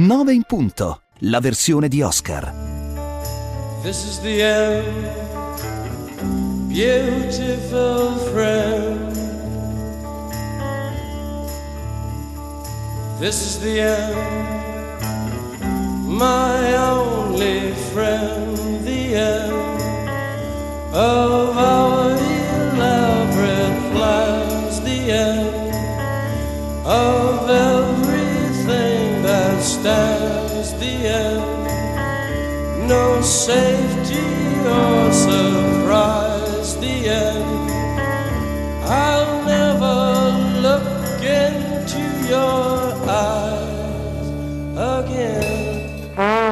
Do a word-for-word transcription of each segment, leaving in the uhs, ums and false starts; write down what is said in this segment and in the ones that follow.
nove in punto, la versione di Oscar. This is the end, beautiful friend. This is the end, my only friend. The end of our elaborate plans. The end of everything that stands. The end. No safety or surprise, the end. I'll never look into your eyes again.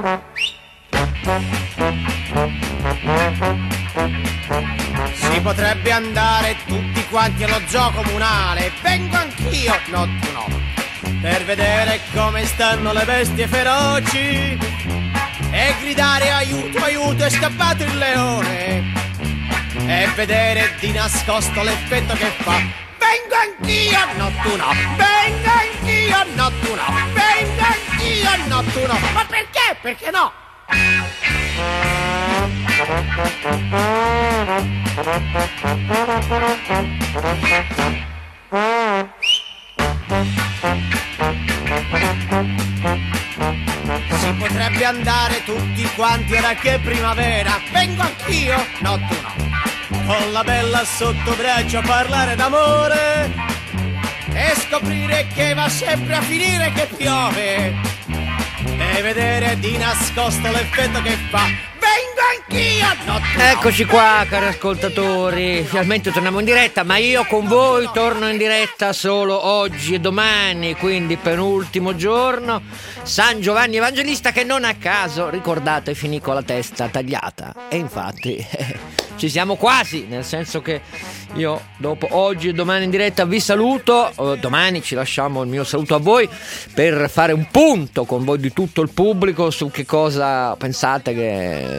Si potrebbe andare tutti quanti allo zoo comunale. Vengo anch'io, no tu no, per vedere come stanno le bestie feroci e gridare aiuto, aiuto, è scappato il leone, e vedere di nascosto l'effetto che fa. Vengo anch'io, no tu no, vengo anch'io, no tu no, vengo anch'io, no tu no. Ma perché? Perché no? Si potrebbe andare tutti quanti ora che è primavera. Vengo anch'io, no tu no, con la bella sotto braccio a parlare d'amore e scoprire che va sempre a finire che piove e vedere di nascosto l'effetto che fa. Vengo anch'io, no tu no. Eccoci qua, cari ascoltatori, finalmente torniamo in diretta, ma io con voi torno in diretta solo oggi e domani, quindi penultimo giorno. San Giovanni Evangelista, che non a caso, ricordate, finì con la testa tagliata, e infatti eh, ci siamo quasi, nel senso che io dopo oggi e domani in diretta vi saluto. eh, domani ci lasciamo il mio saluto a voi per fare un punto con voi di tutto il pubblico su che cosa pensate che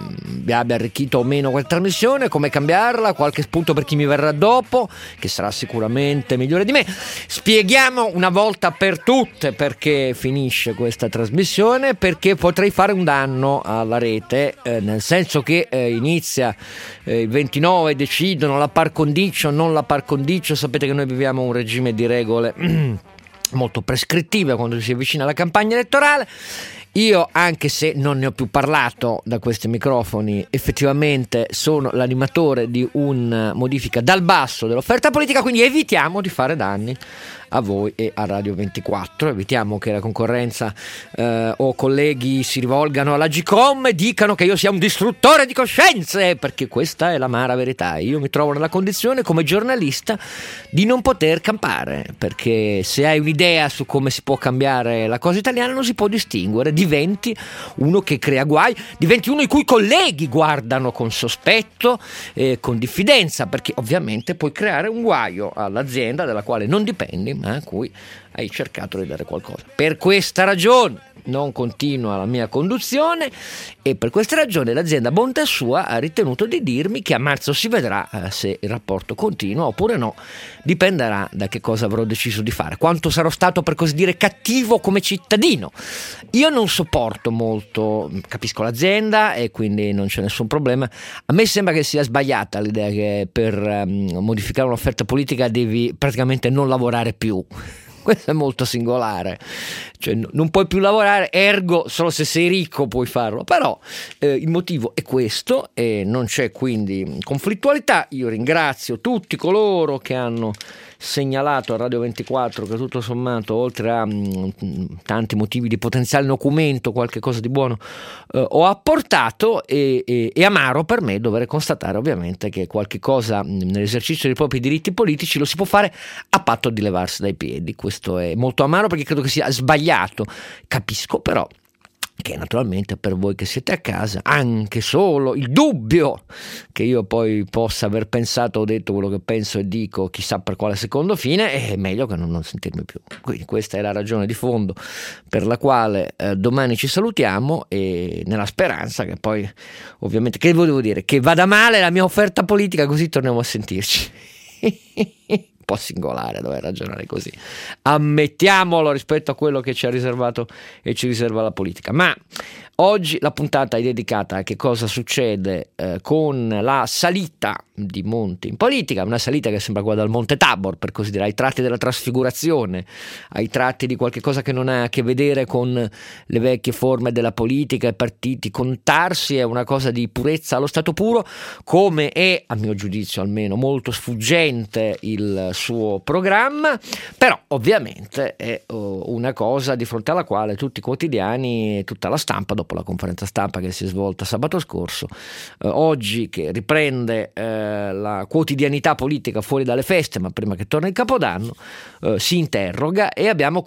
vi abbia arricchito o meno questa trasmissione, come cambiarla, qualche spunto per chi mi verrà dopo, che sarà sicuramente migliore di me. Spieghiamo una volta per tutte perché finisce questa trasmissione, perché potrei fare un danno alla rete, eh, nel senso che eh, inizia eh, il ventinove, decidono la par condicio, non la par condicio. Sapete che noi viviamo un regime di regole molto prescrittive quando si avvicina alla campagna elettorale. Io, anche se non ne ho più parlato da questi microfoni, effettivamente sono l'animatore di una modifica dal basso dell'offerta politica, quindi evitiamo di fare danni a voi e a Radio ventiquattro, evitiamo che la concorrenza eh, o colleghi si rivolgano alla Gcom e dicano che io sia un distruttore di coscienze, perché questa è l'amara verità. Io mi trovo nella condizione come giornalista di non poter campare, perché se hai un'idea su come si può cambiare la cosa italiana non si può distinguere, diventi uno che crea guai, diventi uno i cui colleghi guardano con sospetto e con diffidenza, perché ovviamente puoi creare un guaio all'azienda dalla quale non dipendi, a cui hai cercato di dare qualcosa. Per questa ragione non continua la mia conduzione, e per questa ragione l'azienda, bontà sua, ha ritenuto di dirmi che a marzo si vedrà eh, se il rapporto continua oppure no. Dipenderà da che cosa avrò deciso di fare, quanto sarò stato, per così dire, cattivo come cittadino. Io non sopporto molto, capisco l'azienda e quindi non c'è nessun problema. A me sembra che sia sbagliata l'idea che per um, modificare un'offerta politica devi praticamente non lavorare più. Questo è molto singolare, cioè non puoi più lavorare, ergo solo se sei ricco puoi farlo, però eh, il motivo è questo e non c'è quindi conflittualità. Io ringrazio tutti coloro che hanno segnalato a Radio ventiquattro che tutto sommato, oltre a mh, tanti motivi di potenziale nocumento, qualche cosa di buono eh, ho apportato, e, e, e amaro per me dover constatare ovviamente che qualche cosa mh, nell'esercizio dei propri diritti politici lo si può fare a patto di levarsi dai piedi. Questo è molto amaro perché credo che sia sbagliato, capisco però che naturalmente per voi che siete a casa anche solo il dubbio che io poi possa aver pensato o detto quello che penso e dico chissà per quale secondo fine è meglio che non, non sentirmi più. Quindi questa è la ragione di fondo per la quale eh, domani ci salutiamo, e nella speranza che poi ovviamente, che volevo dire, che vada male la mia offerta politica, così torniamo a sentirci. po' singolare dover ragionare così, ammettiamolo, rispetto a quello che ci ha riservato e ci riserva la politica. Ma oggi la puntata è dedicata a che cosa succede eh, con la salita di Monti in politica, una salita che sembra quella dal Monte Tabor, per così dire, ai tratti della trasfigurazione, ai tratti di qualche cosa che non ha a che vedere con le vecchie forme della politica e partiti. Contarsi è una cosa di purezza allo stato puro, come è, a mio giudizio almeno, molto sfuggente il suo programma, però ovviamente è uh, una cosa di fronte alla quale tutti i quotidiani e tutta la stampa, dopo la conferenza stampa che si è svolta sabato scorso, uh, oggi che riprende uh, la quotidianità politica fuori dalle feste, ma prima che torni il Capodanno, uh, si interroga, e abbiamo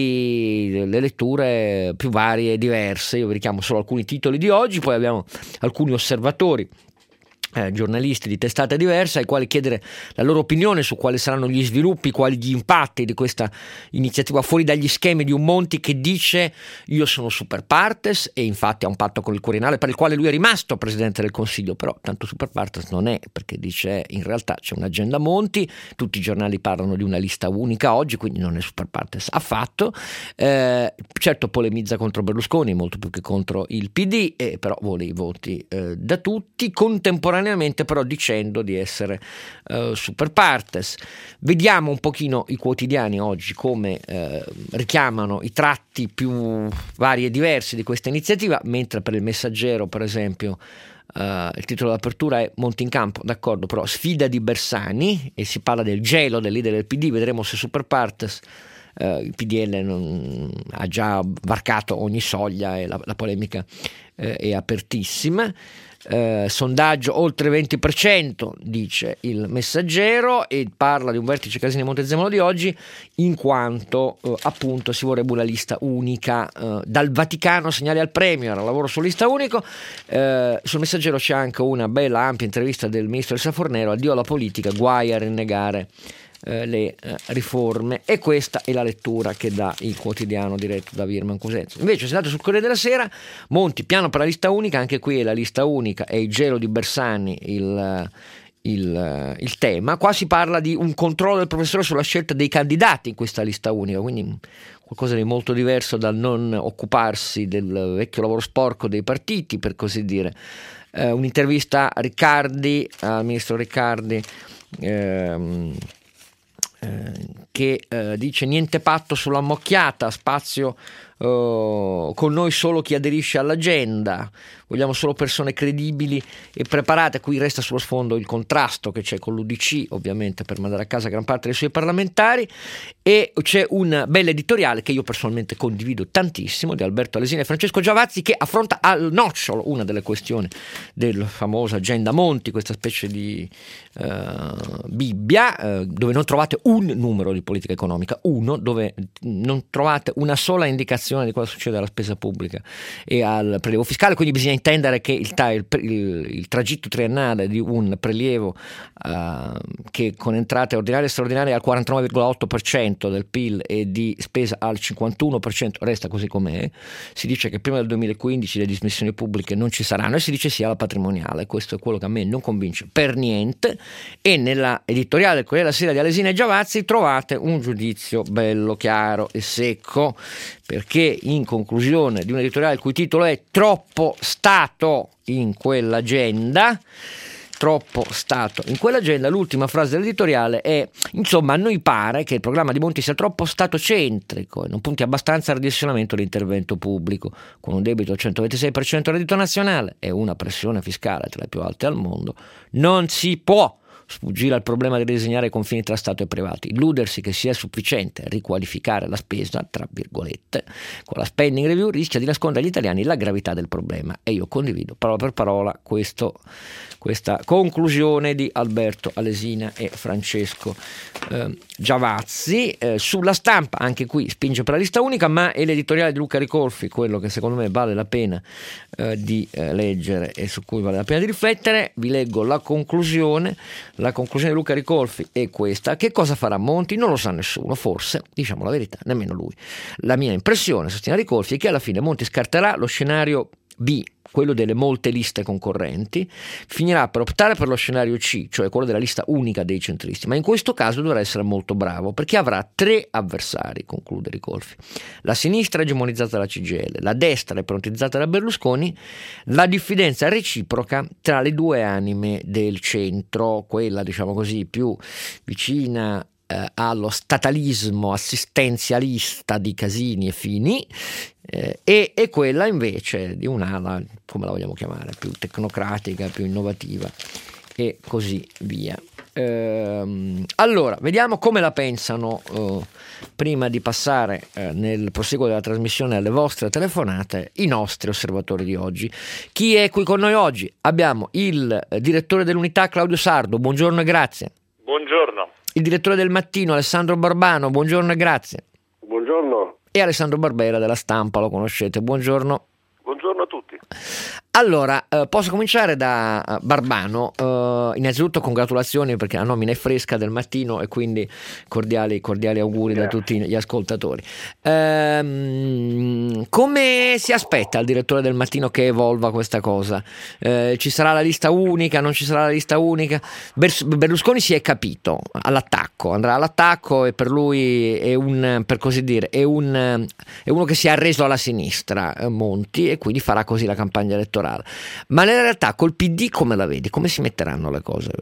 quindi le letture più varie e diverse. Io vi richiamo solo alcuni titoli di oggi, poi abbiamo alcuni osservatori, Eh, giornalisti di testate diverse, ai quali chiedere la loro opinione su quali saranno gli sviluppi, quali gli impatti di questa iniziativa fuori dagli schemi di un Monti che dice io sono super partes, e infatti ha un patto con il Quirinale per il quale lui è rimasto Presidente del Consiglio, però tanto super partes non è, perché dice in realtà c'è un'agenda Monti, tutti i giornali parlano di una lista unica oggi, quindi non è super partes affatto. Eh, certo polemizza contro Berlusconi molto più che contro il P D, e però vuole i voti eh, da tutti, contemporaneamente però dicendo di essere uh, super partes. Vediamo un pochino i quotidiani oggi come uh, richiamano i tratti più vari e diversi di questa iniziativa, mentre per il Messaggero, per esempio, Uh, il titolo d'apertura è Monti in campo, d'accordo, però sfida di Bersani, e si parla del gelo del leader del P D. Vedremo se super partes. Uh, il P D L non, ha già varcato ogni soglia e la, la polemica uh, è apertissima. Uh, sondaggio oltre venti per cento, dice il Messaggero, e parla di un vertice Casini Montezemolo di oggi, in quanto uh, appunto si vorrebbe una lista unica. Uh, dal Vaticano segnali al Premier al lavoro su lista unico. Uh, sul Messaggero c'è anche una bella ampia intervista del ministro del Safornero: addio alla politica, guai a rinnegare Uh, le uh, riforme. E questa è la lettura che dà il quotidiano diretto da Virman Cosenzo. Invece, se andate sul Corriere della Sera, Monti, piano per la lista unica, anche qui è la lista unica e il gelo di Bersani il, il, il tema. Qua si parla di un controllo del professore sulla scelta dei candidati in questa lista unica, quindi qualcosa di molto diverso dal non occuparsi del vecchio lavoro sporco dei partiti, per così dire. Uh, un'intervista a Riccardi, al ministro Riccardi, ehm, che eh, dice niente patto sulla mocchiata, spazio eh, con noi solo chi aderisce all'agenda, vogliamo solo persone credibili e preparate. Qui resta sullo sfondo il contrasto che c'è con l'U D C, ovviamente, per mandare a casa gran parte dei suoi parlamentari, e c'è un bel editoriale che io personalmente condivido tantissimo, di Alberto Alesina e Francesco Giavazzi, che affronta al nocciolo una delle questioni del famoso agenda Monti, questa specie di uh, Bibbia uh, dove non trovate un numero di politica economica, uno, dove non trovate una sola indicazione di cosa succede alla spesa pubblica e al prelievo fiscale. Quindi bisogna intendere che il, il, il, il tragitto triennale di un prelievo uh, che con entrate ordinarie e straordinarie al quarantanove virgola otto per cento del P I L e di spesa al cinquantuno per cento resta così com'è. Si dice che prima del duemilaquindici le dismissioni pubbliche non ci saranno, e si dice sia la patrimoniale. Questo è quello che a me non convince per niente, e nella editoriale del Corriere della Sera di Alesina e Giavazzi trovate un giudizio bello chiaro e secco, perché in conclusione di un editoriale il cui titolo è Troppo Stato in quell'agenda, troppo Stato in quell'agenda, l'ultima frase dell'editoriale è: insomma, a noi pare che il programma di Monti sia troppo stato-centrico e non punti abbastanza al ridimensionamento dell'intervento pubblico, con un debito al centoventisei per cento del reddito nazionale e una pressione fiscale tra le più alte al mondo. Non si può sfuggire al problema di ridisegnare i confini tra Stato e privati, illudersi che sia sufficiente riqualificare la spesa, tra virgolette, con la spending review rischia di nascondere agli italiani la gravità del problema. E io condivido parola per parola questo, questa conclusione di Alberto Alesina e Francesco eh, Giavazzi. Eh, sulla Stampa, anche qui spinge per la lista unica, ma è l'editoriale di Luca Ricolfi quello che secondo me vale la pena eh, di eh, leggere e su cui vale la pena di riflettere. Vi leggo la conclusione. La conclusione di Luca Ricolfi è questa: che cosa farà Monti? Non lo sa nessuno, forse, diciamo la verità, nemmeno lui. La mia impressione, sostiene Ricolfi, è che alla fine Monti scarterà lo scenario B, quello delle molte liste concorrenti, finirà per optare per lo scenario C, cioè quello della lista unica dei centristi, ma in questo caso dovrà essere molto bravo perché avrà tre avversari, conclude Ricolfi. La sinistra egemonizzata dalla C G I L, la destra ipnotizzata da Berlusconi, la diffidenza reciproca tra le due anime del centro, quella diciamo così più vicina Eh, allo statalismo assistenzialista di Casini e Fini eh, e, e quella invece di un'ala, come la vogliamo chiamare, più tecnocratica, più innovativa e così via. Ehm, allora, vediamo come la pensano eh, prima di passare eh, nel proseguo della trasmissione alle vostre telefonate i nostri osservatori di oggi. Chi è qui con noi oggi? Abbiamo il eh, direttore dell'Unità Claudio Sardo, buongiorno e grazie. Buongiorno. Il direttore del Mattino Alessandro Barbano, buongiorno e grazie. Buongiorno. E Alessandro Barbera della Stampa, lo conoscete, buongiorno. Buongiorno a tutti. Allora, eh, posso cominciare da uh, Barbano. Uh, innanzitutto congratulazioni perché la nomina è fresca del Mattino e quindi cordiali, cordiali auguri Grazie. Da tutti gli ascoltatori. Ehm, come si aspetta il direttore del Mattino che evolva questa cosa? Eh, ci sarà la lista unica, non ci sarà la lista unica? Ber- Berlusconi si è capito all'attacco, andrà all'attacco e per lui è un, per così dire, è, un, è uno che si è arreso alla sinistra, eh, Monti, e quindi farà così la campagna elettorale. Ma nella realtà col P D come la vedi? Come si metteranno le cose?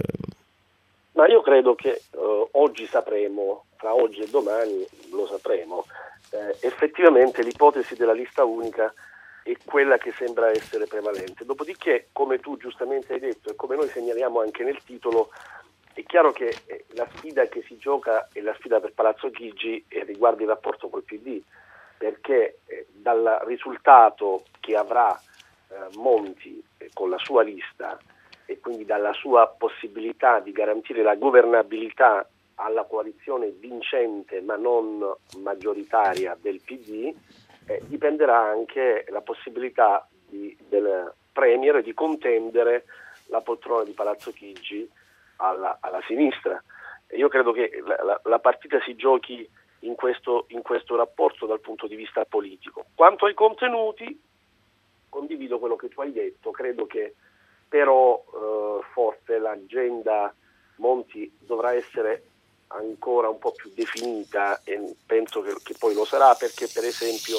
Ma io credo che uh, oggi sapremo, tra oggi e domani lo sapremo, eh, effettivamente l'ipotesi della lista unica è quella che sembra essere prevalente. Dopodiché, come tu giustamente hai detto e come noi segnaliamo anche nel titolo, è chiaro che eh, la sfida che si gioca è la sfida per Palazzo Chigi e riguarda il rapporto col P D, perché eh, dal risultato che avrà eh, Monti eh, con la sua lista e quindi dalla sua possibilità di garantire la governabilità alla coalizione vincente ma non maggioritaria del P D, eh, dipenderà anche la possibilità di, del Premier di contendere la poltrona di Palazzo Chigi alla, alla sinistra. E io credo che la, la, la partita si giochi in questo, in questo rapporto dal punto di vista politico. Quanto ai contenuti, condivido quello che tu hai detto, credo che però eh, forse l'agenda Monti dovrà essere ancora un po' più definita e penso che, che poi lo sarà, perché per esempio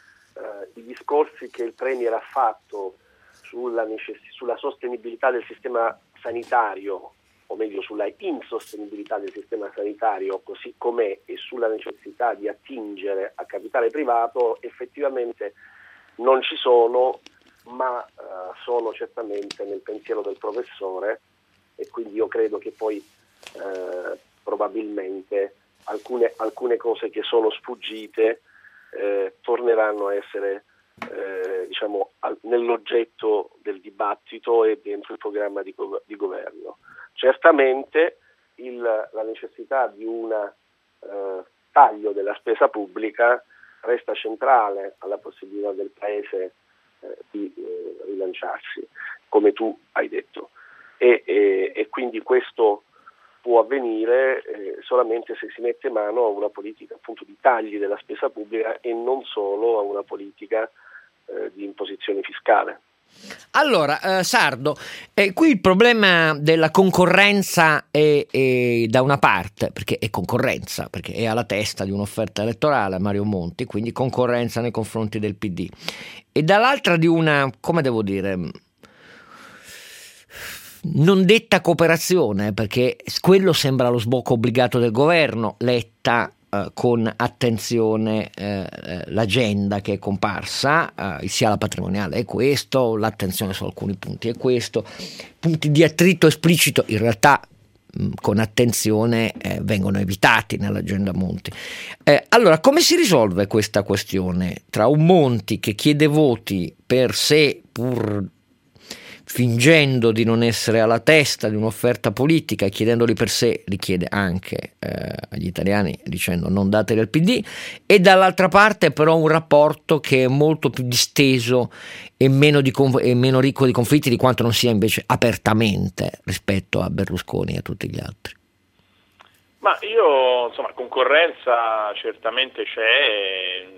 eh, i discorsi che il Premier ha fatto sulla, necess- sulla sostenibilità del sistema sanitario, o meglio sulla insostenibilità del sistema sanitario così com'è e sulla necessità di attingere a capitale privato, effettivamente non ci sono, ma uh, sono certamente nel pensiero del professore, e quindi io credo che poi uh, probabilmente alcune, alcune cose che sono sfuggite eh, torneranno a essere eh, diciamo al, nell'oggetto del dibattito e dentro il programma di, di governo. Certamente il, la necessità di un eh, taglio della spesa pubblica resta centrale alla possibilità del Paese eh, di eh, rilanciarsi, come tu hai detto, e, e, e quindi questo può avvenire eh, solamente se si mette mano a una politica appunto di tagli della spesa pubblica e non solo a una politica eh, di imposizione fiscale. Allora, eh, Sardo, eh, qui il problema della concorrenza è, è da una parte, perché è concorrenza, perché è alla testa di un'offerta elettorale Mario Monti, quindi concorrenza nei confronti del P D, e dall'altra di una, come devo dire, non detta cooperazione, perché quello sembra lo sbocco obbligato del governo. Letta Uh, con attenzione uh, l'agenda che è comparsa, uh, sia la patrimoniale è questo, l'attenzione su alcuni punti è questo, punti di attrito esplicito in realtà mh, con attenzione eh, vengono evitati nell'agenda Monti. Eh, allora, come si risolve questa questione tra un Monti che chiede voti per sé pur fingendo di non essere alla testa di un'offerta politica e chiedendoli per sé, li chiede anche eh, agli italiani dicendo non dateli al P D, e dall'altra parte però un rapporto che è molto più disteso e meno, di conf- e meno ricco di conflitti di quanto non sia invece apertamente rispetto a Berlusconi e a tutti gli altri? Ma io, insomma, concorrenza certamente c'è, gli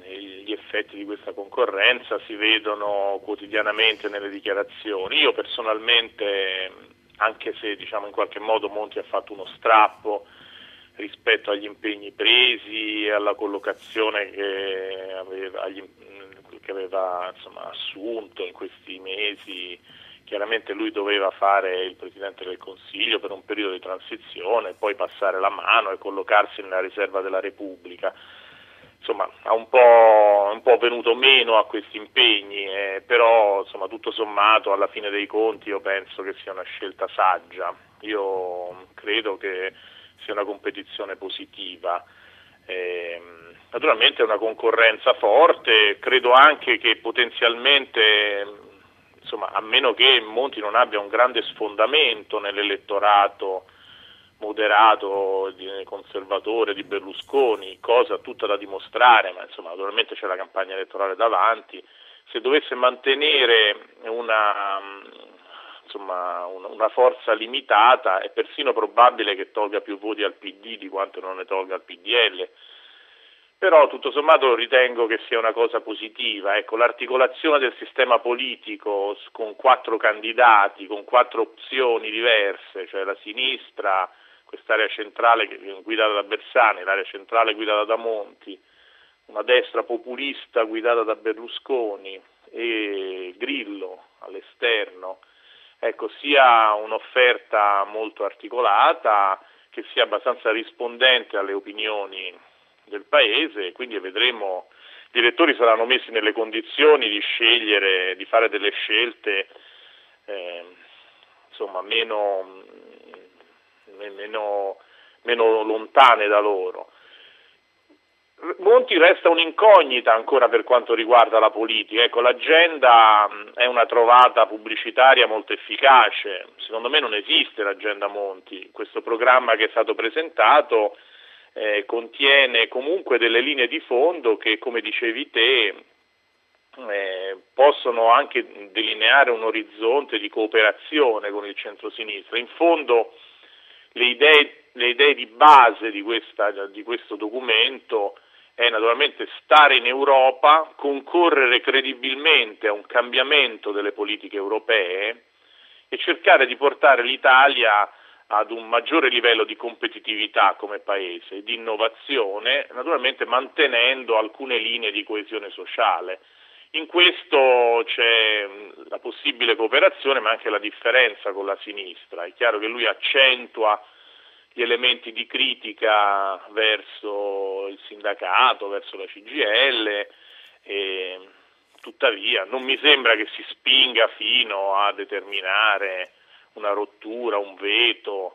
gli effetti di questa concorrenza si vedono quotidianamente nelle dichiarazioni. Io personalmente, anche se diciamo in qualche modo Monti ha fatto uno strappo rispetto agli impegni presi e alla collocazione che aveva, agli, che aveva insomma, assunto in questi mesi, chiaramente lui doveva fare il Presidente del Consiglio per un periodo di transizione, poi passare la mano e collocarsi nella riserva della Repubblica. Insomma, ha un po', un po' venuto meno a questi impegni, eh, però insomma, tutto sommato alla fine dei conti io penso che sia una scelta saggia. Io credo che sia una competizione positiva. Eh, naturalmente è una concorrenza forte, credo anche che potenzialmente, insomma, a meno che Monti non abbia un grande sfondamento nell'elettorato moderato, conservatore di Berlusconi, cosa tutta da dimostrare, ma insomma naturalmente c'è la campagna elettorale davanti, se dovesse mantenere una, insomma, una, una forza limitata è persino probabile che tolga più voti al P D di quanto non ne tolga al P D L. Però tutto sommato ritengo che sia una cosa positiva. Ecco, l'articolazione del sistema politico con quattro candidati, con quattro opzioni diverse, cioè la sinistra, quest'area centrale guidata da Bersani, l'area centrale guidata da Monti, una destra populista guidata da Berlusconi e Grillo all'esterno, ecco, sia un'offerta molto articolata, che sia abbastanza rispondente alle opinioni del paese, quindi vedremo, gli elettori saranno messi nelle condizioni di scegliere, di fare delle scelte eh, insomma meno, meno, meno lontane da loro. Monti resta un'incognita ancora per quanto riguarda la politica, ecco, l'agenda è una trovata pubblicitaria molto efficace, secondo me non esiste l'agenda Monti, questo programma che è stato presentato Eh, contiene comunque delle linee di fondo che, come dicevi te, eh, possono anche delineare un orizzonte di cooperazione con il centro-sinistra. In fondo le idee, le idee di base di, questa, di questo documento è naturalmente stare in Europa, concorrere credibilmente a un cambiamento delle politiche europee e cercare di portare l'Italia ad un maggiore livello di competitività come paese, di innovazione, naturalmente mantenendo alcune linee di coesione sociale. In questo c'è la possibile cooperazione, ma anche la differenza con la sinistra. È chiaro che lui accentua gli elementi di critica verso il sindacato, verso la C G I L, e tuttavia non mi sembra che si spinga fino a determinare una rottura, un veto.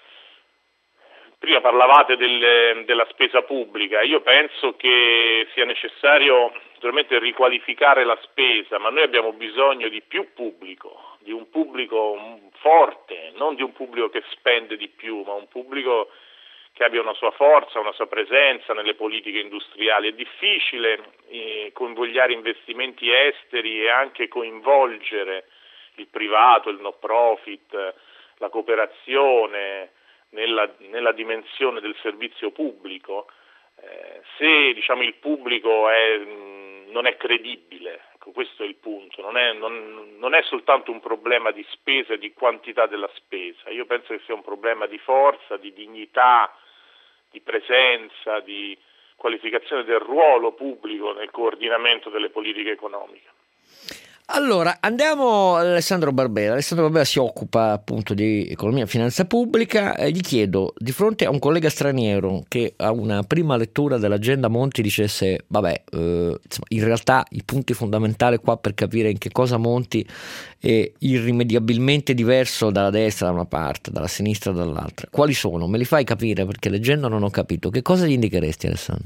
Prima parlavate del, della spesa pubblica, io penso che sia necessario naturalmente riqualificare la spesa, ma noi abbiamo bisogno di più pubblico, di un pubblico forte, non di un pubblico che spende di più, ma un pubblico che abbia una sua forza, una sua presenza nelle politiche industriali. È difficile eh, convogliare investimenti esteri e anche coinvolgere il privato, il no profit, la cooperazione nella, nella dimensione del servizio pubblico, eh, se diciamo il pubblico è, non è credibile, ecco, questo è il punto, non è, non, non è soltanto un problema di spesa e di quantità della spesa, io penso che sia un problema di forza, di dignità, di presenza, di qualificazione del ruolo pubblico nel coordinamento delle politiche economiche. Allora, andiamo ad Alessandro Barbera. Alessandro Barbera si occupa appunto di economia e finanza pubblica. Eh, gli chiedo, di fronte a un collega straniero che a una prima lettura dell'agenda Monti dicesse vabbè, eh, insomma, in realtà i punti fondamentali qua per capire in che cosa Monti è irrimediabilmente diverso dalla destra da una parte, dalla sinistra dall'altra, quali sono? Me li fai capire, perché leggendo non ho capito. Che cosa gli indicheresti, Alessandro?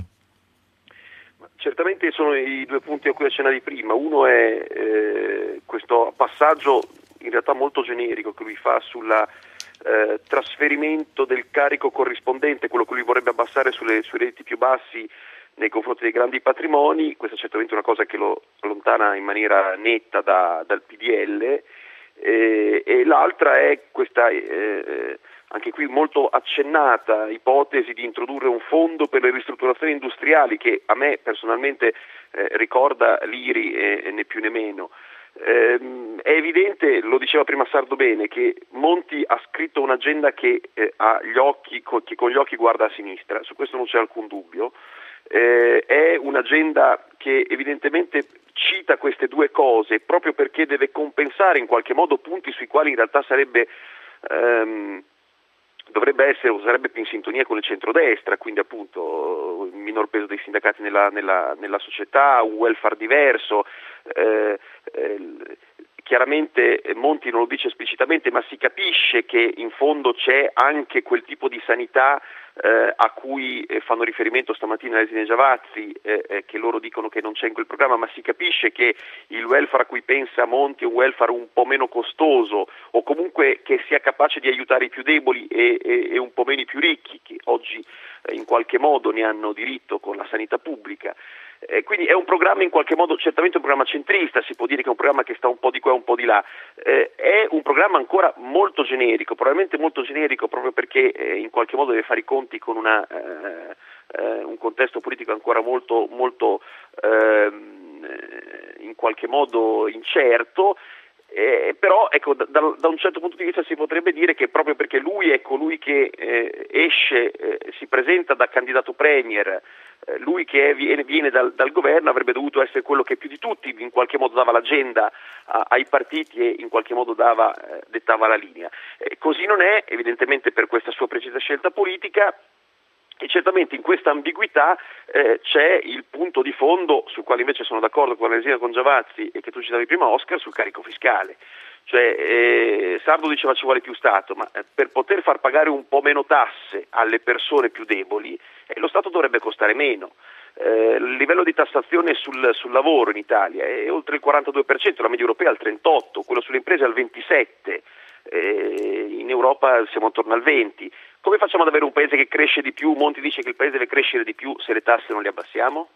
Certamente sono i due punti a cui accennavi prima. Uno è eh, questo passaggio in realtà molto generico che lui fa sulla eh, trasferimento del carico corrispondente, quello che lui vorrebbe abbassare sulle, sui redditi più bassi nei confronti dei grandi patrimoni. Questa è certamente una cosa che lo allontana in maniera netta da, dal P D L, eh, e l'altra è questa eh, anche qui molto accennata, ipotesi di introdurre un fondo per le ristrutturazioni industriali che a me personalmente eh, ricorda l'I R I e, e né più né meno. Eh, è evidente, lo diceva prima Sardo bene, che Monti ha scritto un'agenda che, eh, ha gli occhi, co- che con gli occhi guarda a sinistra, su questo non c'è alcun dubbio. Eh, è un'agenda che evidentemente cita queste due cose proprio perché deve compensare in qualche modo punti sui quali in realtà sarebbe ehm, dovrebbe essere o sarebbe più in sintonia con il centrodestra, quindi appunto il minor peso dei sindacati nella, nella, nella società, un welfare diverso. eh, eh, Chiaramente Monti non lo dice esplicitamente, ma si capisce che in fondo c'è anche quel tipo di sanità eh, a cui eh, fanno riferimento stamattina Lesine Giavazzi, eh, eh, che loro dicono che non c'è in quel programma, ma si capisce che il welfare a cui pensa Monti è un welfare un po' meno costoso, o comunque che sia capace di aiutare i più deboli e, e, e un po' meno i più ricchi, che oggi eh, in qualche modo ne hanno diritto con la sanità pubblica. Eh, quindi è un programma in qualche modo, certamente un programma centrista, si può dire che è un programma che sta un po' di qua e un po' di là, eh, è un programma ancora molto generico, probabilmente molto generico proprio perché eh, in qualche modo deve fare i conti con una, eh, eh, un contesto politico ancora molto, molto eh, in qualche modo incerto. Eh, però ecco, da, da un certo punto di vista si potrebbe dire che proprio perché lui è colui che eh, esce, eh, si presenta da candidato premier, eh, lui che è, viene, viene dal, dal governo, avrebbe dovuto essere quello che più di tutti in qualche modo dava l'agenda a, ai partiti e in qualche modo dava, eh, dettava la linea. Eh, così non è, evidentemente per questa sua precisa scelta politica. E certamente in questa ambiguità eh, c'è il punto di fondo sul quale invece sono d'accordo con Lesina, con Giavazzi e che tu citavi prima, Oscar, sul carico fiscale. Cioè eh, Sardo diceva ci vuole più Stato, ma eh, per poter far pagare un po' meno tasse alle persone più deboli eh, lo Stato dovrebbe costare meno. Eh, il livello di tassazione sul, sul lavoro in Italia è oltre il quarantadue per cento, la media europea è al trentotto per cento, quello sulle imprese è al ventisette per cento. Eh, in Europa siamo attorno al venti per cento. Come facciamo ad avere un paese che cresce di più? Monti dice che il paese deve crescere di più se le tasse non le abbassiamo?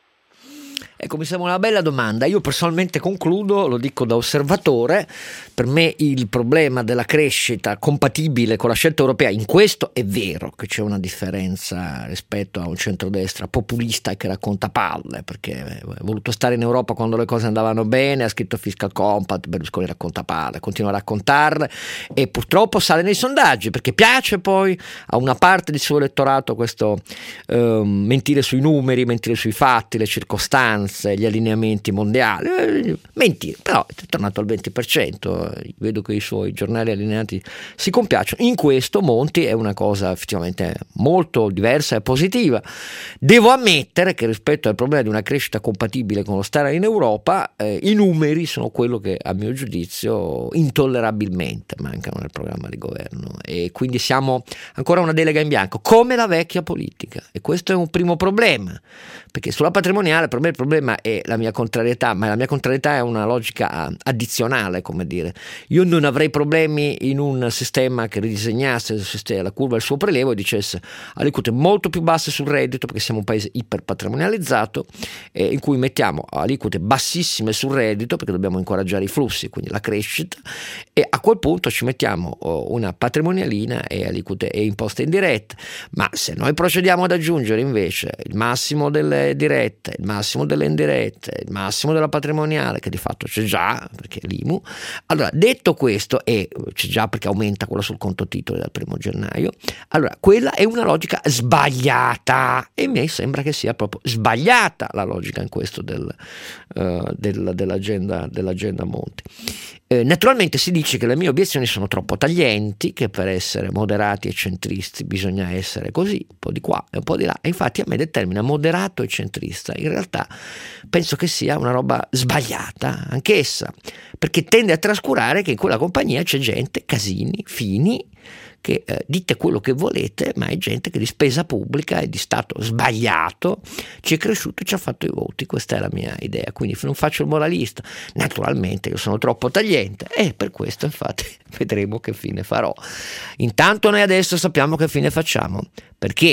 Ecco, mi sembra una bella domanda. Io personalmente concludo, lo dico da osservatore, per me il problema della crescita compatibile con la scelta europea, in questo è vero che c'è una differenza rispetto a un centrodestra populista che racconta palle, perché ha voluto stare in Europa quando le cose andavano bene, ha scritto Fiscal Compact, Berlusconi racconta palle, continua a raccontarle e purtroppo sale nei sondaggi perché piace poi a una parte del suo elettorato questo eh, mentire sui numeri, mentire sui fatti, le circostanze, gli allineamenti mondiali, eh, mentire, però è tornato al venti per cento. Vedo che i suoi giornali allineati si compiacciono. In questo Monti è una cosa effettivamente molto diversa e positiva. Devo ammettere che rispetto al problema di una crescita compatibile con lo stare in Europa, eh, i numeri sono quello che a mio giudizio intollerabilmente mancano nel programma di governo e quindi siamo ancora una delega in bianco come la vecchia politica, e questo è un primo problema, perché sulla patrimoniale per me il problema è la mia contrarietà, ma la mia contrarietà è una logica addizionale, come dire, io non avrei problemi in un sistema che ridisegnasse la curva del suo prelevo e dicesse aliquote molto più basse sul reddito, perché siamo un paese iperpatrimonializzato eh, in cui mettiamo aliquote bassissime sul reddito perché dobbiamo incoraggiare i flussi, quindi la crescita, e a quel punto ci mettiamo oh, una patrimonialina e aliquote e imposte indirette. Ma se noi procediamo ad aggiungere invece il massimo delle dirette, il massimo delle indirette, il massimo della patrimoniale, che di fatto c'è già perché è l'I M U, allora detto questo, e c'è già perché aumenta quella sul conto titoli dal primo gennaio, allora quella è una logica sbagliata e mi sembra che sia proprio sbagliata la logica in questo del, uh, del, dell'agenda, dell'agenda Monti. Eh, naturalmente si dice che le mie obiezioni sono troppo taglienti, che per essere moderati e centristi bisogna essere così, un po' di qua e un po' di là, e infatti a me determina moderato e centrista. In realtà penso che sia una roba sbagliata anch'essa, perché tende a trascurare che in quella compagnia c'è gente, Casini, Fini, che eh, dite quello che volete, ma è gente che di spesa pubblica e di stato sbagliato ci è cresciuto e ci ha fatto i voti. Questa è la mia idea, quindi non faccio il moralista, naturalmente io sono troppo tagliente e per questo infatti vedremo che fine farò. Intanto noi adesso sappiamo che fine facciamo, perché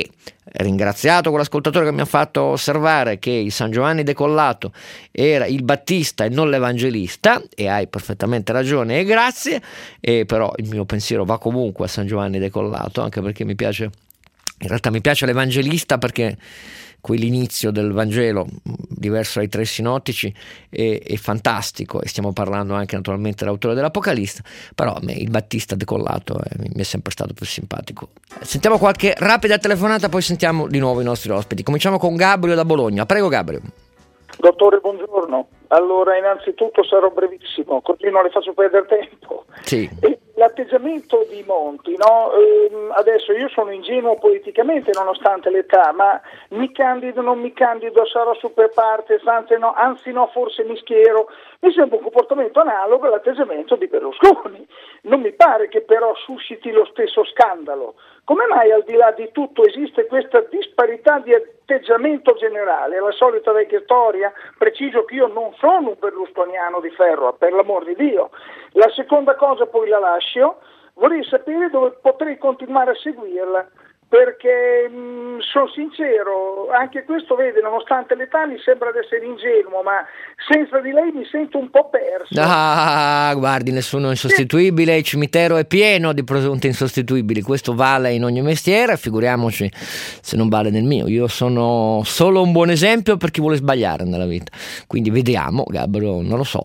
ringraziato quell'ascoltatore che mi ha fatto osservare che il San Giovanni decollato era il Battista e non l'Evangelista, e hai perfettamente ragione e grazie, e però il mio pensiero va comunque a San Giovanni decollato, anche perché mi piace, in realtà mi piace l'Evangelista perché quell'inizio del Vangelo, diverso dai tre sinottici, è, è fantastico, e stiamo parlando anche naturalmente dell'autore dell'Apocalisse, però a me il Battista decollato eh, mi è sempre stato più simpatico. Sentiamo qualche rapida telefonata, poi sentiamo di nuovo i nostri ospiti. Cominciamo con Gabriele da Bologna. Prego Gabriele. Dottore, buongiorno. Allora, innanzitutto sarò brevissimo, così non le faccio perdere tempo. Sì. E l'atteggiamento di Monti, no? Ehm, adesso io sono ingenuo politicamente nonostante l'età, ma mi candido, non mi candido, sarò super partes, anzi no, anzi no, forse mi schiero. Mi sembra un comportamento analogo all'atteggiamento di Berlusconi. Non mi pare che però susciti lo stesso scandalo. Come mai al di là di tutto esiste questa disparità di atteggiamento generale? È la solita vecchia storia, preciso che io non sono un berlusconiano di ferro, per l'amor di Dio. La seconda cosa, poi la lascio, vorrei sapere dove potrei continuare a seguirla, perché mh, sono sincero, anche questo, vede, nonostante l'età mi sembra di essere ingenuo, ma senza di lei mi sento un po' perso. Ah, guardi, nessuno è insostituibile, il cimitero è pieno di presunti insostituibili, questo vale in ogni mestiere, figuriamoci se non vale nel mio. Io sono solo un buon esempio per chi vuole sbagliare nella vita, quindi vediamo, Gabriele, non lo so.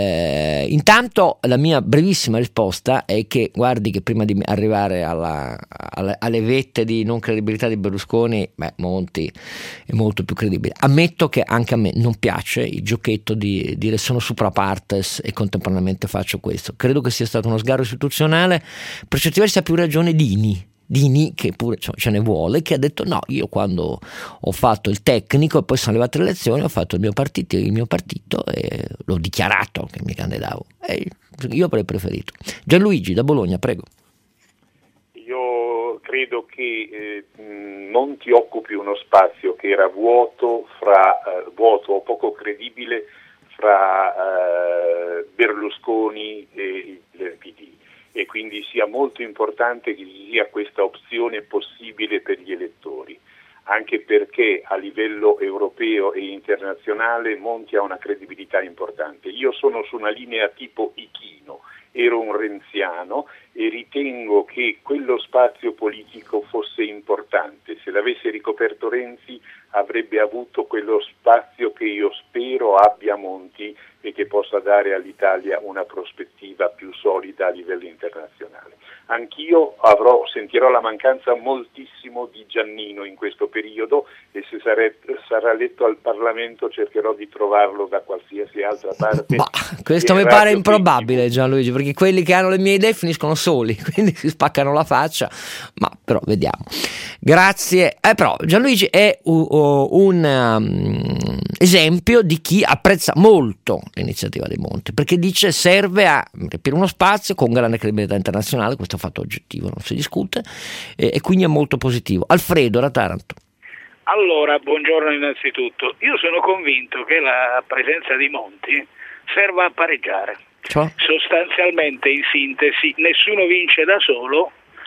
Eh, intanto la mia brevissima risposta è che, guardi, che prima di arrivare alla, alla, alle vette di di non credibilità di Berlusconi, beh, Monti è molto più credibile. Ammetto che anche a me non piace il giochetto di dire sono supra partes e contemporaneamente faccio questo. Credo che sia stato uno sgarro istituzionale, per certi versi ha più ragione Dini Dini che pure ce ne vuole, che ha detto no, io quando ho fatto il tecnico e poi sono arrivate le elezioni ho fatto il mio partito, il mio partito e l'ho dichiarato che mi candidavo, e io avrei preferito. Gianluigi da Bologna, prego. Io credo che eh, Monti occupi uno spazio che era vuoto, fra, eh, vuoto o poco credibile fra eh, Berlusconi e il P D, e quindi sia molto importante che ci sia questa opzione possibile per gli elettori, anche perché a livello europeo e internazionale Monti ha una credibilità importante. Io sono su una linea tipo Ichino, ero un renziano e ritengo che quello spazio politico fosse importante. Se l'avesse ricoperto Renzi avrebbe avuto quello spazio che io spero abbia Monti e che possa dare all'Italia una prospettiva più solida a livello internazionale. Anch'io avrò, sentirò la mancanza moltissimo di Giannino in questo periodo, e se sare, sarà eletto al Parlamento cercherò di trovarlo da qualsiasi altra parte. Ma questo mi pare improbabile, Gianluigi, perché quelli che hanno le mie idee finiscono soli, quindi si spaccano la faccia, ma però vediamo. Grazie. Eh, però Gianluigi è un, un um, esempio di chi apprezza molto l'iniziativa dei Monti, perché dice serve a riempire uno spazio con grande credibilità internazionale, questo è un fatto oggettivo, non si discute, e, e quindi è molto positivo. Alfredo da Taranto. Allora, buongiorno innanzitutto. Io sono convinto che la presenza di Monti serva a pareggiare. Cioè? Sostanzialmente, in sintesi, nessuno vince da solo,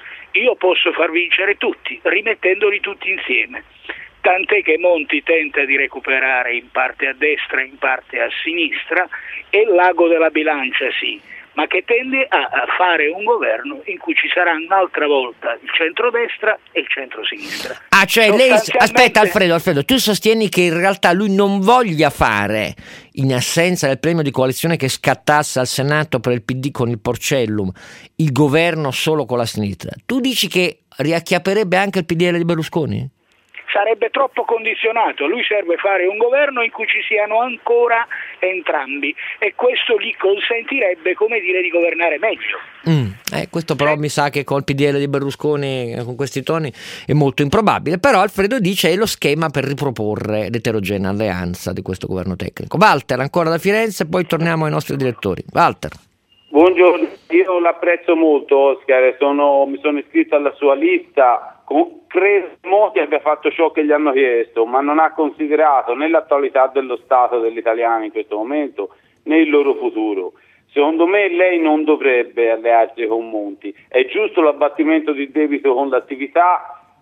io posso far vincere tutti, rimettendoli tutti insieme. Tant'è che Monti tenta di recuperare in parte a destra, in parte a sinistra, e il l'ago della bilancia sì, ma che tende a, a fare un governo in cui ci sarà un'altra volta il centrodestra e il centrosinistra. Ah, cioè lei, aspetta Alfredo, Alfredo, tu sostieni che in realtà lui non voglia fare, in assenza del premio di coalizione che scattasse al Senato per il P D con il Porcellum, il governo solo con la sinistra. Tu dici che riacchiapperebbe anche il P D L di Berlusconi? Sarebbe troppo condizionato, lui serve fare un governo in cui ci siano ancora entrambi, e questo gli consentirebbe, come dire, di governare meglio. Mm, eh, questo però eh. mi sa che col P D L di Berlusconi, con questi toni, è molto improbabile, però Alfredo dice è lo schema per riproporre l'eterogenea alleanza di questo governo tecnico. Walter, ancora da Firenze, poi torniamo ai nostri direttori. Walter. Buongiorno, io l'apprezzo molto Oscar, sono, mi sono iscritto alla sua lista. Credo che Monti abbia fatto ciò che gli hanno chiesto, ma non ha considerato né l'attualità dello Stato degli italiani in questo momento né il loro futuro. Secondo me lei non dovrebbe allearsi con Monti, è giusto l'abbattimento di debito con l'attività,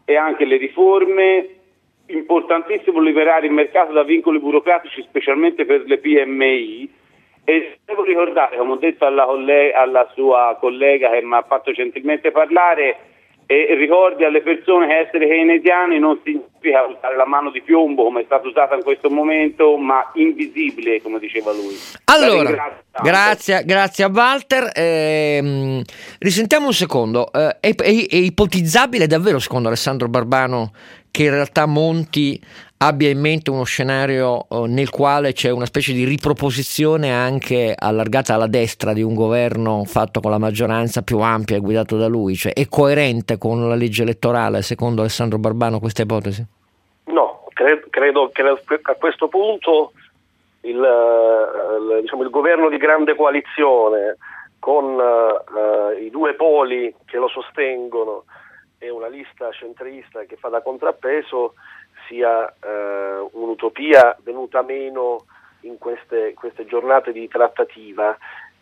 e anche le riforme. Importantissimo liberare il mercato da vincoli burocratici, specialmente per le P M I, e devo ricordare, come ho detto alla, collega, alla sua collega che mi ha fatto gentilmente parlare, e ricordi alle persone che essere keynesiani non significa usare la mano di piombo come è stata usata in questo momento, ma invisibile, come diceva lui. Allora, grazie, grazie a Walter. Eh, risentiamo un secondo. Eh, è, è, è ipotizzabile davvero, secondo Alessandro Barbano, che in realtà Monti abbia in mente uno scenario eh, nel quale c'è una specie di riproposizione anche allargata alla destra di un governo fatto con la maggioranza più ampia e guidato da lui? Cioè, è coerente con la legge elettorale, secondo Alessandro Barbano, questa ipotesi? No, credo, credo che a questo punto il, il, diciamo, il governo di grande coalizione con uh, i due poli che lo sostengono e una lista centrista che fa da contrappeso sia eh, un'utopia venuta meno in queste, queste giornate di trattativa.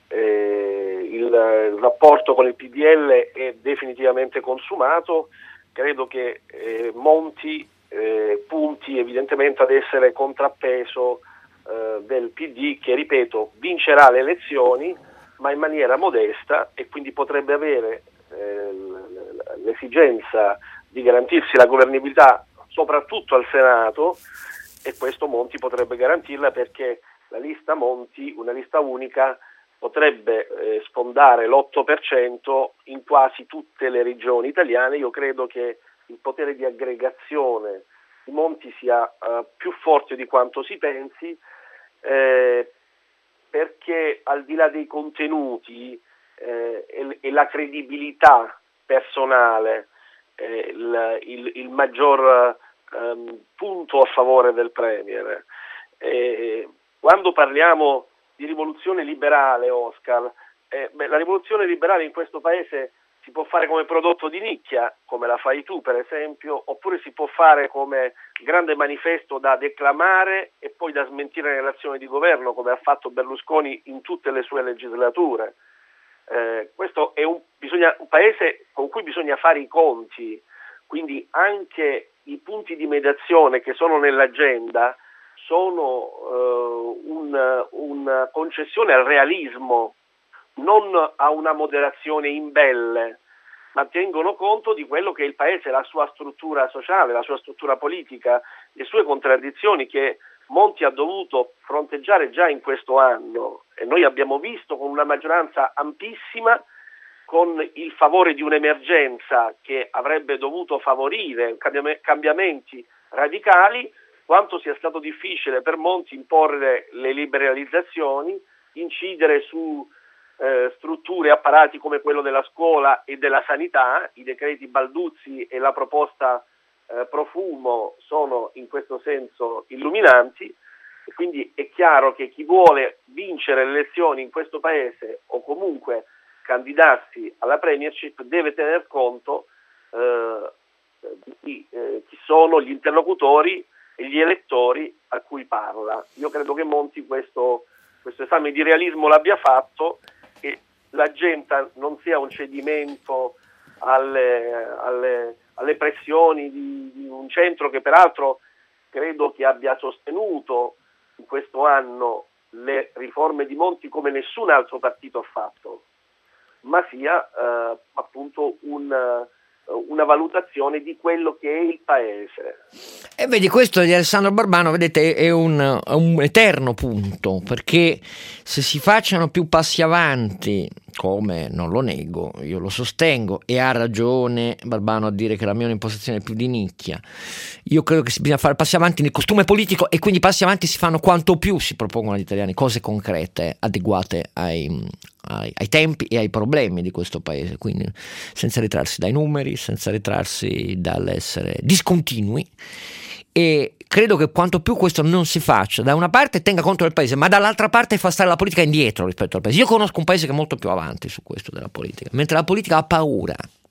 Eh, il, il rapporto con il P D L è definitivamente consumato. Credo che eh, Monti eh, punti evidentemente ad essere contrappeso eh, del P D, che, ripeto, vincerà le elezioni ma in maniera modesta, e quindi potrebbe avere eh, l'esigenza di garantirsi la governabilità soprattutto al Senato, e questo Monti potrebbe garantirla, perché la lista Monti, una lista unica, potrebbe eh, sfondare l'otto per cento in quasi tutte le regioni italiane. Io credo che il potere di aggregazione di Monti sia eh, più forte di quanto si pensi, eh, perché al di là dei contenuti eh, e, e la credibilità personale, eh, il, il, il maggior um, punto a favore del Premier. Eh, quando parliamo di rivoluzione liberale, Oscar, eh, beh, la rivoluzione liberale in questo paese si può fare come prodotto di nicchia, come la fai tu per esempio, oppure si può fare come grande manifesto da declamare e poi da smentire nell'azione di governo, come ha fatto Berlusconi in tutte le sue legislature. Eh, questo è un, bisogna, un paese con cui bisogna fare i conti, quindi anche i punti di mediazione che sono nell'agenda sono eh, un, una concessione al realismo, non a una moderazione imbelle, ma tengono conto di quello che è il paese, la sua struttura sociale, la sua struttura politica, le sue contraddizioni che Monti ha dovuto fronteggiare già in questo anno, e noi abbiamo visto con una maggioranza ampissima, con il favore di un'emergenza che avrebbe dovuto favorire cambiamenti radicali, quanto sia stato difficile per Monti imporre le liberalizzazioni, incidere su eh, strutture e apparati come quello della scuola e della sanità. I decreti Balduzzi e la proposta eh, Profumo sono in questo senso illuminanti, e quindi è chiaro che chi vuole vincere le elezioni in questo paese o comunque candidarsi alla premiership deve tener conto eh, di eh, chi sono gli interlocutori e gli elettori a cui parla. Io credo che Monti questo, questo esame di realismo l'abbia fatto, e l'agenda non sia un cedimento alle, alle, alle pressioni di, di un centro che peraltro credo che abbia sostenuto in questo anno le riforme di Monti come nessun altro partito ha fatto, ma sia eh, appunto un, una valutazione di quello che è il paese. E vedi, questo di Alessandro Barbano, vedete, è un, un eterno punto, perché se si facciano più passi avanti, come non lo nego, io lo sostengo, e ha ragione Barbano a dire che la mia è un'impostazione più di nicchia, io credo che si bisogna fare passi avanti nel costume politico, e quindi passi avanti si fanno quanto più si propongono agli italiani cose concrete, adeguate ai, ai, ai tempi e ai problemi di questo paese, quindi senza ritrarsi dai numeri, senza ritrarsi dall'essere discontinui. E credo che quanto più questo non si faccia, da una parte tenga conto del paese, ma dall'altra parte fa stare la politica indietro rispetto al paese. Io conosco un paese che è molto più avanti su questo della politica, mentre la politica ha paura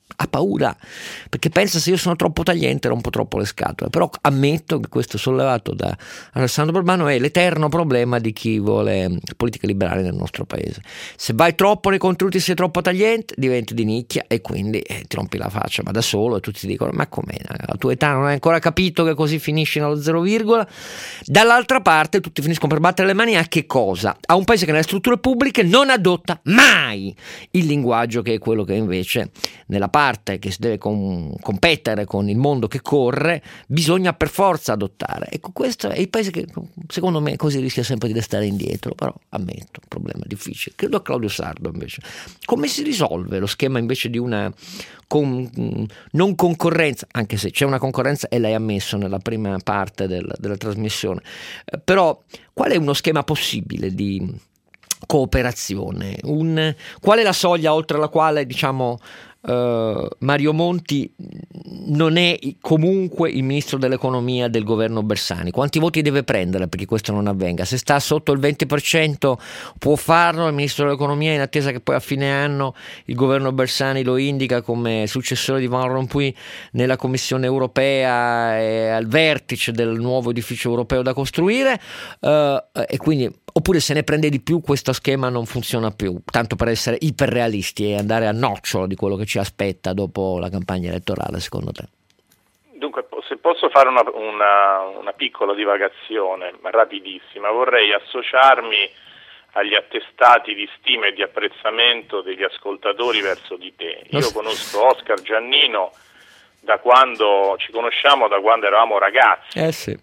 ha paura perché pensa se io sono troppo tagliente rompo troppo le scatole. Però ammetto che questo sollevato da Alessandro Balbano è l'eterno problema di chi vuole politica liberale nel nostro paese. Se vai troppo nei contenuti, sei troppo tagliente, diventi di nicchia e quindi eh, ti rompi la faccia, ma da solo, e tutti dicono ma com'è, la tua età non hai ancora capito che così finisci nello zero virgola. Dall'altra parte tutti finiscono per battere le mani a che cosa? A un paese che nelle strutture pubbliche non adotta mai il linguaggio che è quello che invece nella parte che si deve com- competere con il mondo che corre bisogna per forza adottare. Ecco, questo è il paese che secondo me così rischia sempre di restare indietro, però ammetto, un problema difficile. Credo a Claudio Sardo invece. Come si risolve lo schema invece di una con, non concorrenza, anche se c'è una concorrenza e lei ha ammesso nella prima parte del, della trasmissione, eh, però qual è uno schema possibile di cooperazione? Un, qual è la soglia oltre la quale diciamo Uh, Mario Monti non è comunque il ministro dell'economia del governo Bersani? Quanti voti deve prendere perché questo non avvenga? Se sta sotto il venti per cento può farlo il ministro dell'economia, in attesa che poi a fine anno il governo Bersani lo indica come successore di Van Rompuy nella Commissione europea e al vertice del nuovo edificio europeo da costruire, uh, e quindi oppure se ne prende di più questo schema non funziona più, tanto per essere iperrealisti e andare a nocciolo di quello che ci aspetta dopo la campagna elettorale, secondo te? Dunque, se posso fare una, una, una piccola divagazione, ma rapidissima, vorrei associarmi agli attestati di stima e di apprezzamento degli ascoltatori verso di te. Io conosco Oscar Giannino da quando ci conosciamo, da quando eravamo ragazzi. Eh sì.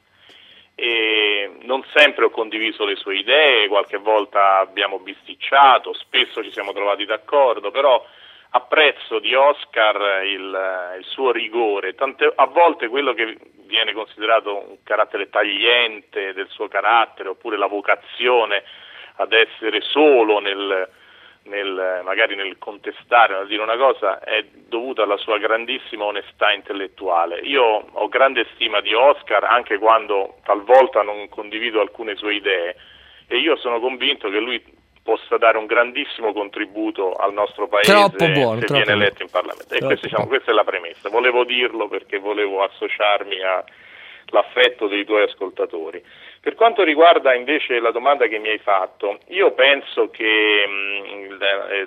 E non sempre ho condiviso le sue idee, qualche volta abbiamo bisticciato, spesso ci siamo trovati d'accordo, però apprezzo di Oscar il, il suo rigore, tante, a volte quello che viene considerato un carattere tagliente del suo carattere, oppure la vocazione ad essere solo nel, nel magari nel contestare, nel dire una cosa, è dovuta alla sua grandissima onestà intellettuale. Io ho grande stima di Oscar anche quando talvolta non condivido alcune sue idee, e io sono convinto che lui possa dare un grandissimo contributo al nostro paese troppo buono, se troppo viene eletto in Parlamento. E questa, diciamo, questa è la premessa. Volevo dirlo perché volevo associarmi all'affetto dei tuoi ascoltatori. Per quanto riguarda invece la domanda che mi hai fatto, io penso che mh, le,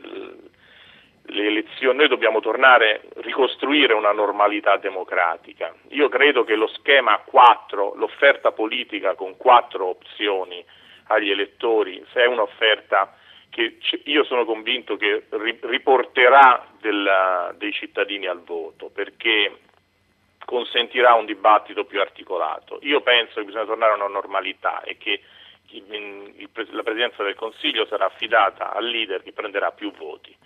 le elezioni, noi dobbiamo tornare, ricostruire una normalità democratica. Io credo che lo schema a quattro, l'offerta politica con quattro opzioni agli elettori, se è un'offerta che io sono convinto che riporterà della, dei cittadini al voto, perché consentirà un dibattito più articolato. Io penso che bisogna tornare a una normalità e che il, il, la Presidenza del Consiglio sarà affidata al leader che prenderà più voti.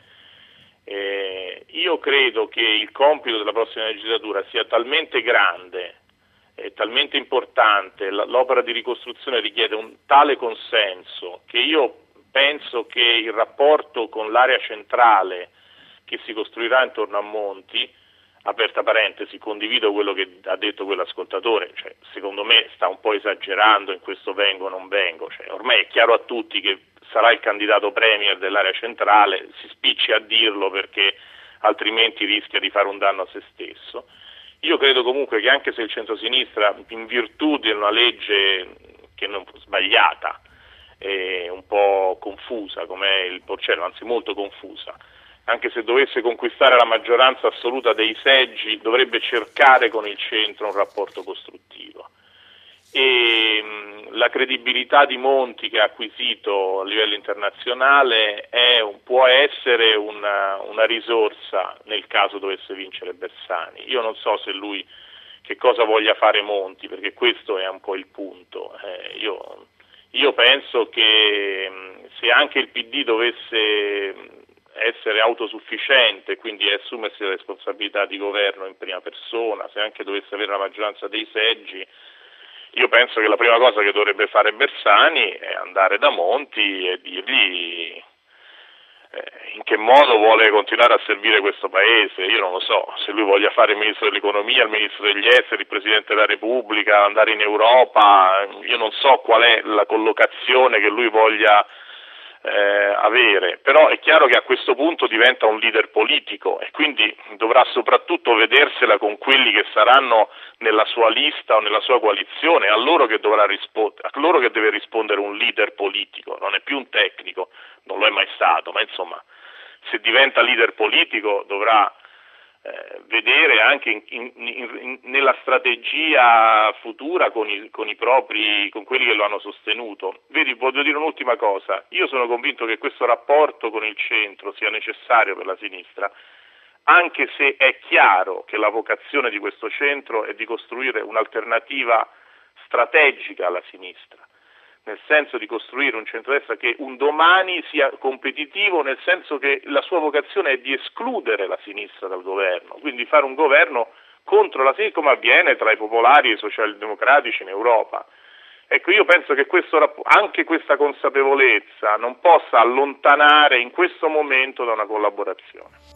Eh, io credo che il compito della prossima legislatura sia talmente grande, è talmente importante, l'opera di ricostruzione richiede un tale consenso che io penso che il rapporto con l'area centrale che si costruirà intorno a Monti, aperta parentesi, condivido quello che ha detto quell'ascoltatore, cioè, secondo me sta un po' esagerando in questo vengo o non vengo, cioè, ormai è chiaro a tutti che sarà il candidato premier dell'area centrale, si spicci a dirlo perché altrimenti rischia di fare un danno a se stesso. Io credo comunque che anche se il centrosinistra, in virtù di una legge che non sbagliata, è un po' confusa, come il Porcellum, anzi molto confusa, anche se dovesse conquistare la maggioranza assoluta dei seggi, dovrebbe cercare con il centro un rapporto costruttivo. E mh, la credibilità di Monti che ha acquisito a livello internazionale è un, può essere una, una risorsa nel caso dovesse vincere Bersani. Io non so se lui che cosa voglia fare Monti, perché questo è un po' il punto. Eh, io, io penso che mh, se anche il P D dovesse essere autosufficiente, quindi assumersi la responsabilità di governo in prima persona, se anche dovesse avere la maggioranza dei seggi, io penso che la prima cosa che dovrebbe fare Bersani è andare da Monti e dirgli eh, in che modo vuole continuare a servire questo paese. Io non lo so, se lui voglia fare il ministro dell'economia, il ministro degli esteri, il presidente della Repubblica, andare in Europa, io non so qual è la collocazione che lui voglia eh, avere, però è chiaro che a questo punto diventa un leader politico e quindi dovrà soprattutto vedersela con quelli che saranno nella sua lista o nella sua coalizione, a loro che dovrà rispondere, a loro che deve rispondere un leader politico, non è più un tecnico, non lo è mai stato, ma insomma se diventa leader politico dovrà Eh, vedere anche in, in, in, nella strategia futura con i, con i propri, con quelli che lo hanno sostenuto. Vedi, voglio dire un'ultima cosa, io sono convinto che questo rapporto con il centro sia necessario per la sinistra, anche se è chiaro che la vocazione di questo centro è di costruire un'alternativa strategica alla sinistra, nel senso di costruire un centrodestra che un domani sia competitivo, nel senso che la sua vocazione è di escludere la sinistra dal governo, quindi fare un governo contro la sinistra come avviene tra i popolari e i socialdemocratici in Europa. Ecco, io penso che questo, anche questa consapevolezza non possa allontanare in questo momento da una collaborazione.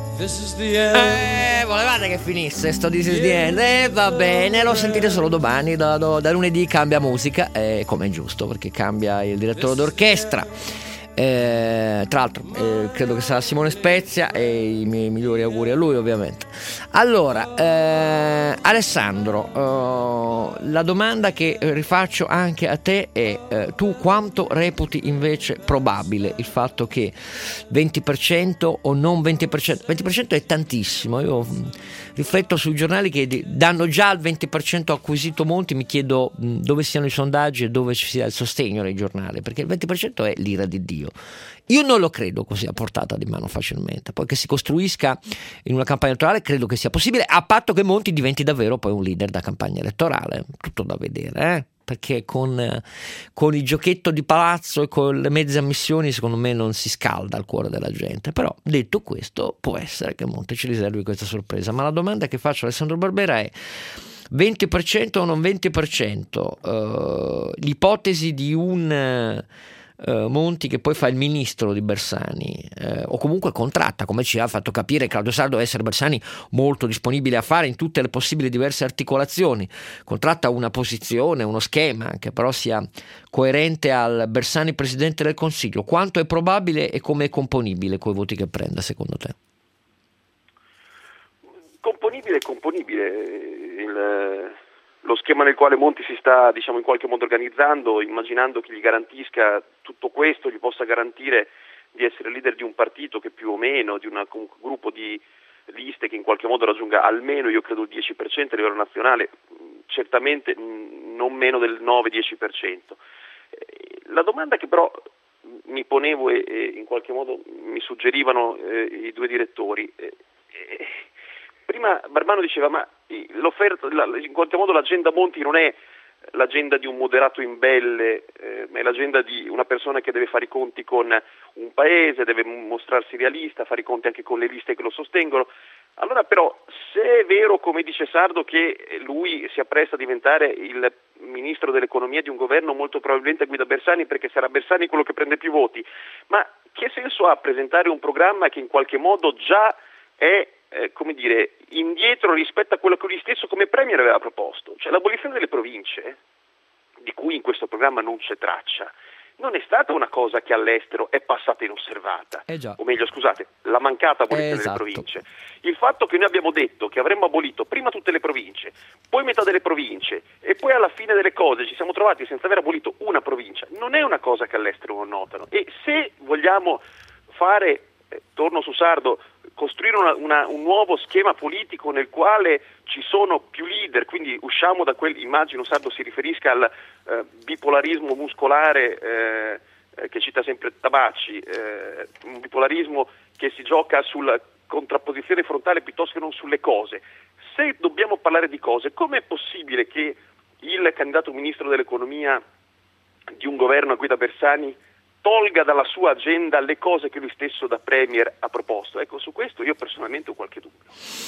Eh, volevate che finisse sto This is the end? Eh, va bene, lo sentite solo domani. Da, da, da lunedì cambia musica, eh, come è giusto, perché cambia il direttore d'orchestra. Eh, tra l'altro, eh, credo che sarà Simone Spezia e i miei migliori auguri a lui, ovviamente. Allora, eh, Alessandro, eh, la domanda che rifaccio anche a te è: eh, tu quanto reputi invece probabile il fatto che venti per cento o non venti per cento? venti per cento è tantissimo. Io rifletto sui giornali che danno già il venti per cento acquisito Monti, mi chiedo dove siano i sondaggi e dove ci sia il sostegno nei giornali, perché il venti per cento è l'ira di Dio. Io non lo credo così a portata di mano facilmente. Poi che si costruisca in una campagna elettorale credo che sia possibile, a patto che Monti diventi davvero poi un leader da campagna elettorale. Tutto da vedere, eh? Perché con, con il giochetto di palazzo e con le mezze ammissioni secondo me non si scalda il cuore della gente. Però detto questo, può essere che Monti ci riservi questa sorpresa. Ma la domanda che faccio a Alessandro Barbera è: venti per cento o non venti per cento? Uh, l'ipotesi di un Uh, Monti che poi fa il ministro di Bersani, uh, o comunque contratta, come ci ha fatto capire Claudio Sardo, essere Bersani molto disponibile a fare in tutte le possibili diverse articolazioni, contratta una posizione, uno schema che però sia coerente al Bersani presidente del Consiglio. Quanto è probabile e come è componibile coi voti che prenda secondo te? Componibile, componibile il lo schema nel quale Monti si sta, diciamo, in qualche modo organizzando, immaginando che gli garantisca tutto questo, gli possa garantire di essere leader di un partito che più o meno, di una, un gruppo di liste che in qualche modo raggiunga almeno, io credo, il dieci per cento a livello nazionale, certamente non meno del nove dieci per cento. La domanda che però mi ponevo e, e in qualche modo mi suggerivano eh, i due direttori, eh, eh, prima Barbano diceva ma l'offerta, la, in qualche modo l'agenda Monti non è l'agenda di un moderato imbelle, eh, ma è l'agenda di una persona che deve fare i conti con un paese, deve mostrarsi realista, fare i conti anche con le liste che lo sostengono. Allora però, se è vero, come dice Sardo, che lui si appresta a diventare il ministro dell'economia di un governo molto probabilmente a guida Bersani, perché sarà Bersani quello che prende più voti, ma che senso ha presentare un programma che in qualche modo già è Eh, come dire, indietro rispetto a quello che lui stesso come premier aveva proposto? Cioè l'abolizione delle province, di cui in questo programma non c'è traccia, non è stata una cosa che all'estero è passata inosservata, eh già. o meglio, scusate, la mancata abolizione eh, esatto. delle province. Il fatto che noi abbiamo detto che avremmo abolito prima tutte le province, poi metà delle province e poi alla fine delle cose ci siamo trovati senza aver abolito una provincia, non è una cosa che all'estero non notano. E se vogliamo fare, eh, torno su Sardo, costruire una, una, un nuovo schema politico nel quale ci sono più leader, quindi usciamo da quel, immagino Sardo si riferisca al eh, bipolarismo muscolare eh, eh, che cita sempre Tabacci, eh, un bipolarismo che si gioca sulla contrapposizione frontale piuttosto che non sulle cose. Se dobbiamo parlare di cose, com'è possibile che il candidato ministro dell'economia di un governo a guida Bersani tolga dalla sua agenda le cose che lui stesso da premier ha proposto? Ecco, su questo io personalmente ho qualche dubbio.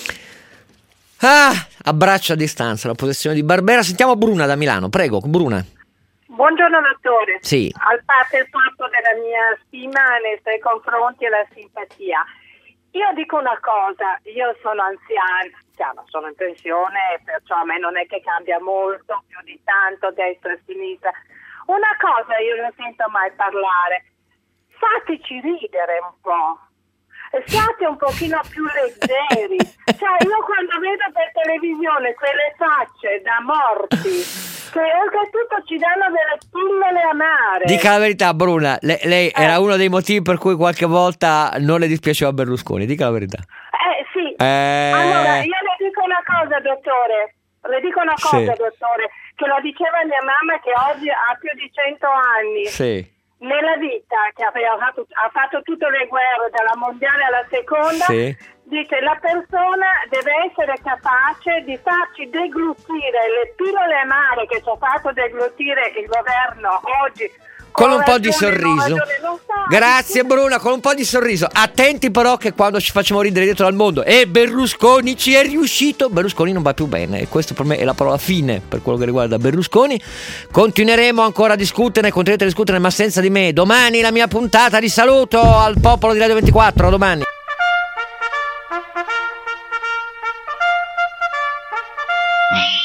Ah, abbraccio a distanza la posizione di Barbera. Sentiamo Bruna da Milano, prego, Bruna. Buongiorno dottore. Sì. Al parte il fatto della mia stima nei suoi confronti e la simpatia, io dico una cosa, io sono anziana, anziana, sono in pensione, perciò a me non è che cambia molto, più di tanto destra e sinistra. Una cosa io non sento mai parlare, fateci ridere un po'. Siate un pochino più leggeri. Cioè, io quando vedo per televisione quelle facce da morti, che oltretutto ci danno delle pillole amare. Dica la verità, Bruna, lei, lei eh. era uno dei motivi per cui qualche volta non le dispiaceva Berlusconi, dica la verità. Eh sì, eh... allora io le dico una cosa, dottore, le dico una cosa, sì. dottore, che lo diceva mia mamma che oggi ha più di cento anni. Sì. Nella vita, che aveva fatto, ha fatto tutte le guerre, dalla mondiale alla seconda, sì. dice la persona deve essere capace di farci deglutire le pillole amare che ci ha fatto deglutire il governo oggi. Con un po' di sorriso. Grazie Bruna, con un po' di sorriso. Attenti però che quando ci facciamo ridere dietro al mondo e Berlusconi ci è riuscito, Berlusconi non va più bene. E questo per me è la parola fine per quello che riguarda Berlusconi. Continueremo ancora a discuterne, continuerete a discuterne, ma senza di me. Domani la mia puntata di saluto al popolo di Radio ventiquattro. A domani. Mm.